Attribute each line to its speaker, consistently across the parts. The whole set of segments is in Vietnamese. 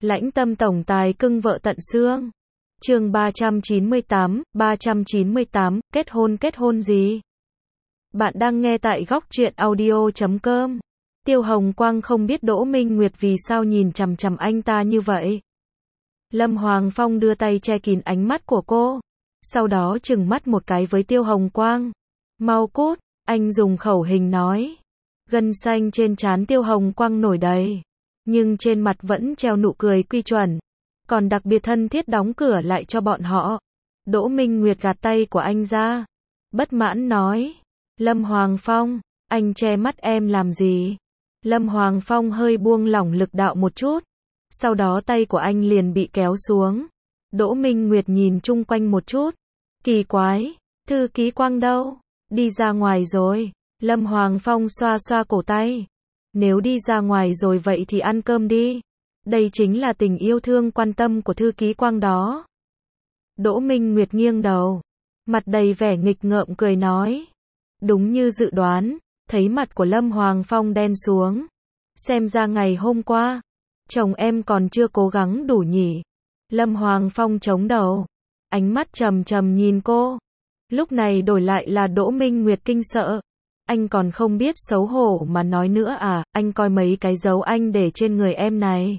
Speaker 1: Lãnh tâm tổng tài cưng vợ tận xương. Chương 398, kết hôn gì? Bạn đang nghe tại góc truyện audio.com. Tiêu Hồng Quang không biết Đỗ Minh Nguyệt vì sao nhìn chằm chằm anh ta như vậy. Lâm Hoàng Phong đưa tay che kín ánh mắt của cô, sau đó trừng mắt một cái với Tiêu Hồng Quang. Mau cút, anh dùng khẩu hình nói. Gân xanh trên trán Tiêu Hồng Quang nổi đầy, nhưng trên mặt vẫn treo nụ cười quy chuẩn, còn đặc biệt thân thiết đóng cửa lại cho bọn họ. Đỗ Minh Nguyệt gạt tay của anh ra, bất mãn nói. Lâm Hoàng Phong, anh che mắt em làm gì? Lâm Hoàng Phong hơi buông lỏng lực đạo một chút, sau đó tay của anh liền bị kéo xuống. Đỗ Minh Nguyệt nhìn chung quanh một chút, kỳ quái, thư ký Quang đâu? Đi ra ngoài rồi. Lâm Hoàng Phong xoa xoa cổ tay. Nếu đi ra ngoài rồi vậy thì ăn cơm đi. Đây chính là tình yêu thương quan tâm của thư ký Quang đó. Đỗ Minh Nguyệt nghiêng đầu, mặt đầy vẻ nghịch ngợm cười nói. Đúng như dự đoán, thấy mặt của Lâm Hoàng Phong đen xuống. Xem ra ngày hôm qua, chồng em còn chưa cố gắng đủ nhỉ. Lâm Hoàng Phong chống đầu, ánh mắt trầm trầm nhìn cô. Lúc này đổi lại là Đỗ Minh Nguyệt kinh sợ. Anh còn không biết xấu hổ mà nói nữa à? Anh coi mấy cái dấu anh để trên người em này,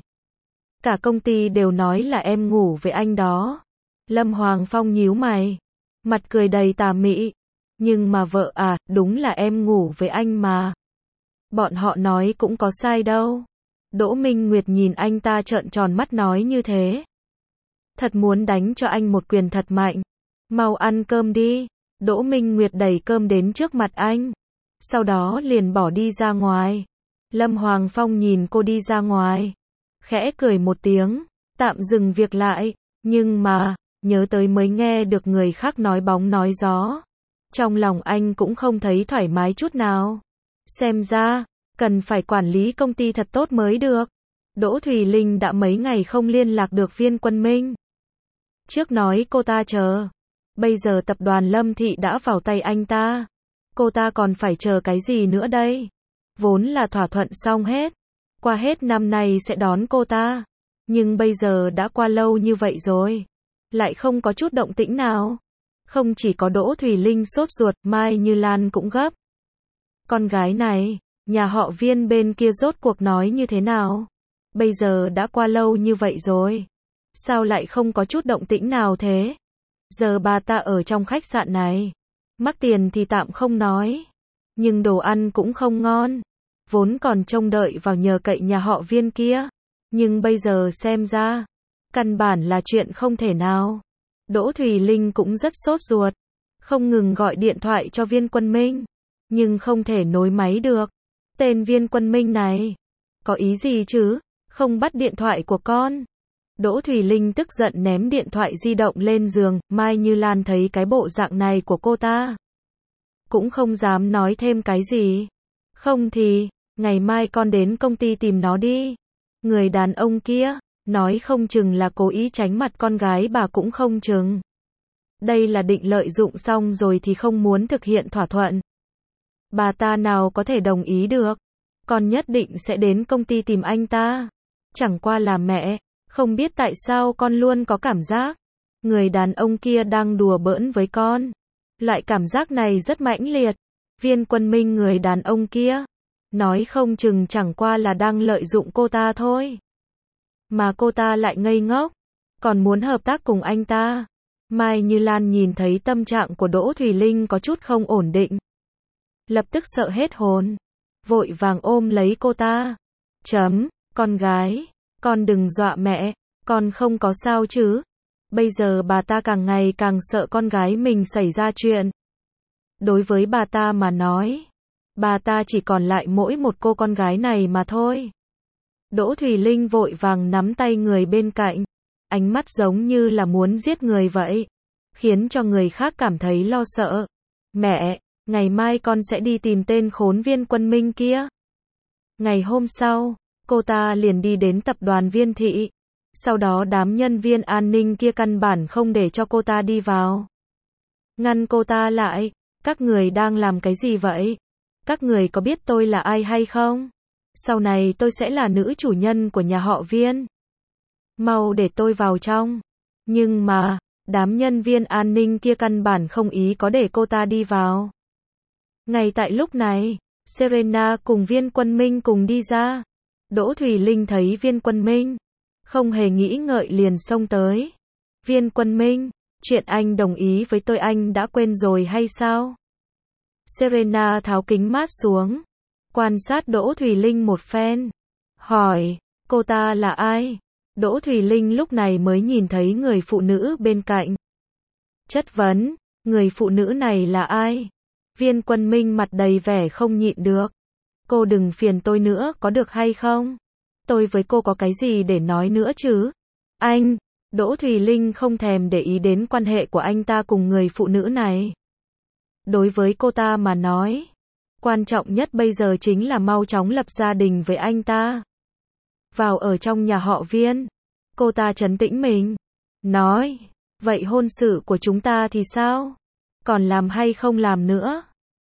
Speaker 1: cả công ty đều nói là em ngủ với anh đó. Lâm Hoàng Phong nhíu mày, mặt cười đầy tà mị. Nhưng mà vợ à, đúng là em ngủ với anh mà. Bọn họ nói cũng có sai đâu. Đỗ Minh Nguyệt nhìn anh ta trợn tròn mắt nói như thế. Thật muốn đánh cho anh một quyền thật mạnh. Mau ăn cơm đi. Đỗ Minh Nguyệt đẩy cơm đến trước mặt anh, sau đó liền bỏ đi ra ngoài. Lâm Hoàng Phong nhìn cô đi ra ngoài, khẽ cười một tiếng, tạm dừng việc lại. Nhưng mà, nhớ tới mới nghe được người khác nói bóng nói gió. Trong lòng anh cũng không thấy thoải mái chút nào. Xem ra, cần phải quản lý công ty thật tốt mới được. Đỗ Thùy Linh đã mấy ngày không liên lạc được Viên Quân Minh. Trước nói cô ta chờ, bây giờ tập đoàn Lâm Thị đã vào tay anh ta. Cô ta còn phải chờ cái gì nữa đây? Vốn là thỏa thuận xong hết, qua hết năm nay sẽ đón cô ta. Nhưng bây giờ đã qua lâu như vậy rồi, lại không có chút động tĩnh nào. Không chỉ có Đỗ Thùy Linh sốt ruột, Mai Như Lan cũng gấp. Con gái này, nhà họ Viên bên kia rốt cuộc nói như thế nào? Bây giờ đã qua lâu như vậy rồi, sao lại không có chút động tĩnh nào thế? Giờ bà ta ở trong khách sạn này, mắc tiền thì tạm không nói, nhưng đồ ăn cũng không ngon. Vốn còn trông đợi vào nhờ cậy nhà họ Viên kia, nhưng bây giờ xem ra, căn bản là chuyện không thể nào. Đỗ Thùy Linh cũng rất sốt ruột, không ngừng gọi điện thoại cho Viên Quân Minh, nhưng không thể nối máy được. Tên Viên Quân Minh này, có ý gì chứ, không bắt điện thoại của con. Đỗ Thùy Linh tức giận ném điện thoại di động lên giường. Mai Như Lan thấy cái bộ dạng này của cô ta, cũng không dám nói thêm cái gì. Không thì, ngày mai con đến công ty tìm nó đi. Người đàn ông kia, nói không chừng là cố ý tránh mặt con gái bà cũng không chừng. Đây là định lợi dụng xong rồi thì không muốn thực hiện thỏa thuận. Bà ta nào có thể đồng ý được. Con nhất định sẽ đến công ty tìm anh ta. Chẳng qua là mẹ, không biết tại sao con luôn có cảm giác người đàn ông kia đang đùa bỡn với con. Loại cảm giác này rất mãnh liệt. Viên Quân Minh, người đàn ông kia, nói không chừng chẳng qua là đang lợi dụng cô ta thôi. Mà cô ta lại ngây ngốc, còn muốn hợp tác cùng anh ta. Mai Như Lan nhìn thấy tâm trạng của Đỗ Thùy Linh có chút không ổn định, lập tức sợ hết hồn, vội vàng ôm lấy cô ta. Con gái, con đừng dọa mẹ, con không có sao chứ? Bây giờ bà ta càng ngày càng sợ con gái mình xảy ra chuyện. Đối với bà ta mà nói, bà ta chỉ còn lại mỗi một cô con gái này mà thôi. Đỗ Thùy Linh vội vàng nắm tay người bên cạnh, ánh mắt giống như là muốn giết người vậy, khiến cho người khác cảm thấy lo sợ. Mẹ, ngày mai con sẽ đi tìm tên khốn Viên Quân Minh kia. Ngày hôm sau, cô ta liền đi đến tập đoàn Viên Thị. Sau đó đám nhân viên an ninh kia căn bản không để cho cô ta đi vào, ngăn cô ta lại. Các người đang làm cái gì vậy? Các người có biết tôi là ai hay không? Sau này tôi sẽ là nữ chủ nhân của nhà họ Viên. Mau để tôi vào trong. Nhưng mà, đám nhân viên an ninh kia căn bản không ý có để cô ta đi vào. Ngay tại lúc này, Serena cùng Viên Quân Minh cùng đi ra. Đỗ Thùy Linh thấy Viên Quân Minh, không hề nghĩ ngợi liền xông tới. Viên Quân Minh, chuyện anh đồng ý với tôi anh đã quên rồi hay sao? Serena tháo kính mát xuống, quan sát Đỗ Thùy Linh một phen, hỏi, cô ta là ai? Đỗ Thùy Linh lúc này mới nhìn thấy người phụ nữ bên cạnh. Chất vấn, người phụ nữ này là ai? Viên Quân Minh mặt đầy vẻ không nhịn được. Cô đừng phiền tôi nữa có được hay không? Tôi với cô có cái gì để nói nữa chứ? Anh, Đỗ Thùy Linh không thèm để ý đến quan hệ của anh ta cùng người phụ nữ này. Đối với cô ta mà nói, quan trọng nhất bây giờ chính là mau chóng lập gia đình với anh ta. Vào ở trong nhà họ Viên, cô ta trấn tĩnh mình, nói, vậy hôn sự của chúng ta thì sao? Còn làm hay không làm nữa?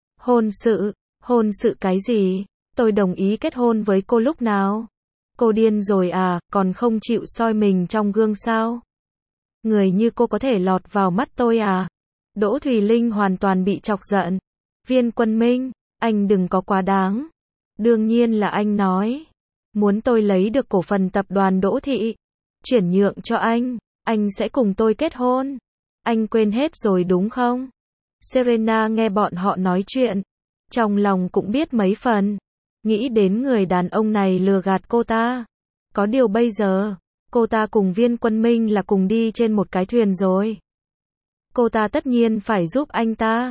Speaker 1: Hôn sự cái gì? Tôi đồng ý kết hôn với cô lúc nào? Cô điên rồi à, còn không chịu soi mình trong gương sao? Người như cô có thể lọt vào mắt tôi à? Đỗ Thùy Linh hoàn toàn bị chọc giận. Viên Quân Minh, anh đừng có quá đáng. Đương nhiên là anh nói. Muốn tôi lấy được cổ phần tập đoàn Đỗ Thị, chuyển nhượng cho anh sẽ cùng tôi kết hôn. Anh quên hết rồi đúng không? Serena nghe bọn họ nói chuyện, trong lòng cũng biết mấy phần. Nghĩ đến người đàn ông này lừa gạt cô ta. Có điều bây giờ, cô ta cùng Viên Quân Minh là cùng đi trên một cái thuyền rồi. Cô ta tất nhiên phải giúp anh ta.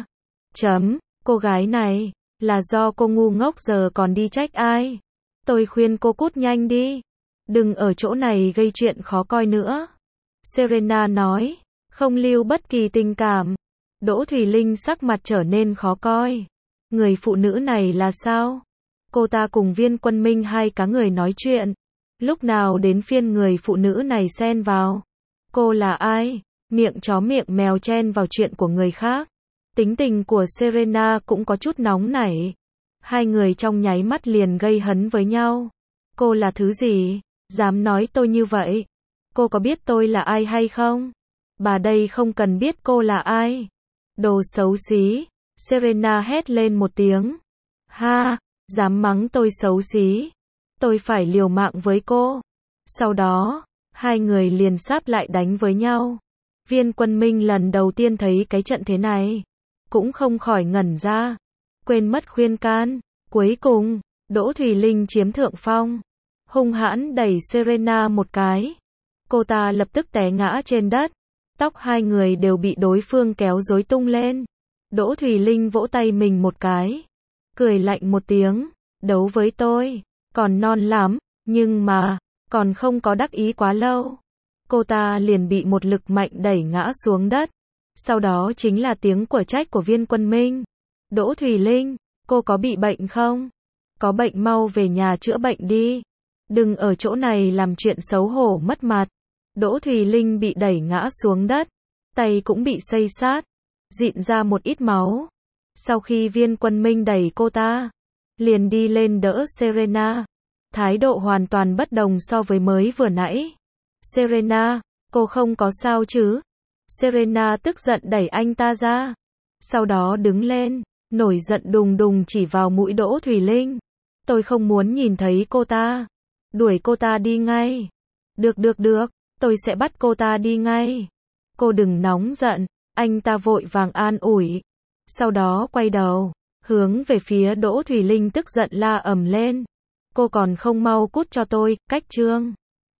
Speaker 1: Cô gái này, là do cô ngu ngốc giờ còn đi trách ai. Tôi khuyên cô cút nhanh đi. Đừng ở chỗ này gây chuyện khó coi nữa. Serena nói, không lưu bất kỳ tình cảm. Đỗ Thùy Linh sắc mặt trở nên khó coi. Người phụ nữ này là sao? Cô ta cùng Viên Quân Minh hai cá người nói chuyện. Lúc nào đến phiên người phụ nữ này xen vào? Cô là ai? Miệng chó miệng mèo chen vào chuyện của người khác. Tính tình của Serena cũng có chút nóng nảy. Hai người trong nháy mắt liền gây hấn với nhau. Cô là thứ gì? Dám nói tôi như vậy? Cô có biết tôi là ai hay không? Bà đây không cần biết cô là ai. Đồ xấu xí. Serena hét lên một tiếng. Ha, dám mắng tôi xấu xí. Tôi phải liều mạng với cô. Sau đó, hai người liền sáp lại đánh với nhau. Viên Quân Minh lần đầu tiên thấy cái trận thế này, cũng không khỏi ngẩn ra, quên mất khuyên can. Cuối cùng, Đỗ Thùy Linh chiếm thượng phong, hung hãn đẩy Serena một cái. Cô ta lập tức té ngã trên đất, tóc hai người đều bị đối phương kéo rối tung lên. Đỗ Thùy Linh vỗ tay mình một cái, cười lạnh một tiếng, đấu với tôi, còn non lắm, nhưng mà, còn không có đắc ý quá lâu. Cô ta liền bị một lực mạnh đẩy ngã xuống đất. Sau đó chính là tiếng của trách của Viên Quân Minh. Đỗ Thùy Linh, cô có bị bệnh không? Có bệnh mau về nhà chữa bệnh đi. Đừng ở chỗ này làm chuyện xấu hổ mất mặt. Đỗ Thùy Linh bị đẩy ngã xuống đất. Tay cũng bị xây xát, dịn ra một ít máu. Sau khi Viên Quân Minh đẩy cô ta, liền đi lên đỡ Serena. Thái độ hoàn toàn bất đồng so với mới vừa nãy. Serena, cô không có sao chứ? Serena tức giận đẩy anh ta ra. Sau đó đứng lên, nổi giận đùng đùng chỉ vào mũi Đỗ Thùy Linh. Tôi không muốn nhìn thấy cô ta. Đuổi cô ta đi ngay. Được, tôi sẽ bắt cô ta đi ngay. Cô đừng nóng giận, anh ta vội vàng an ủi. Sau đó quay đầu, hướng về phía Đỗ Thùy Linh tức giận la ầm lên. Cô còn không mau cút cho tôi, cách chương.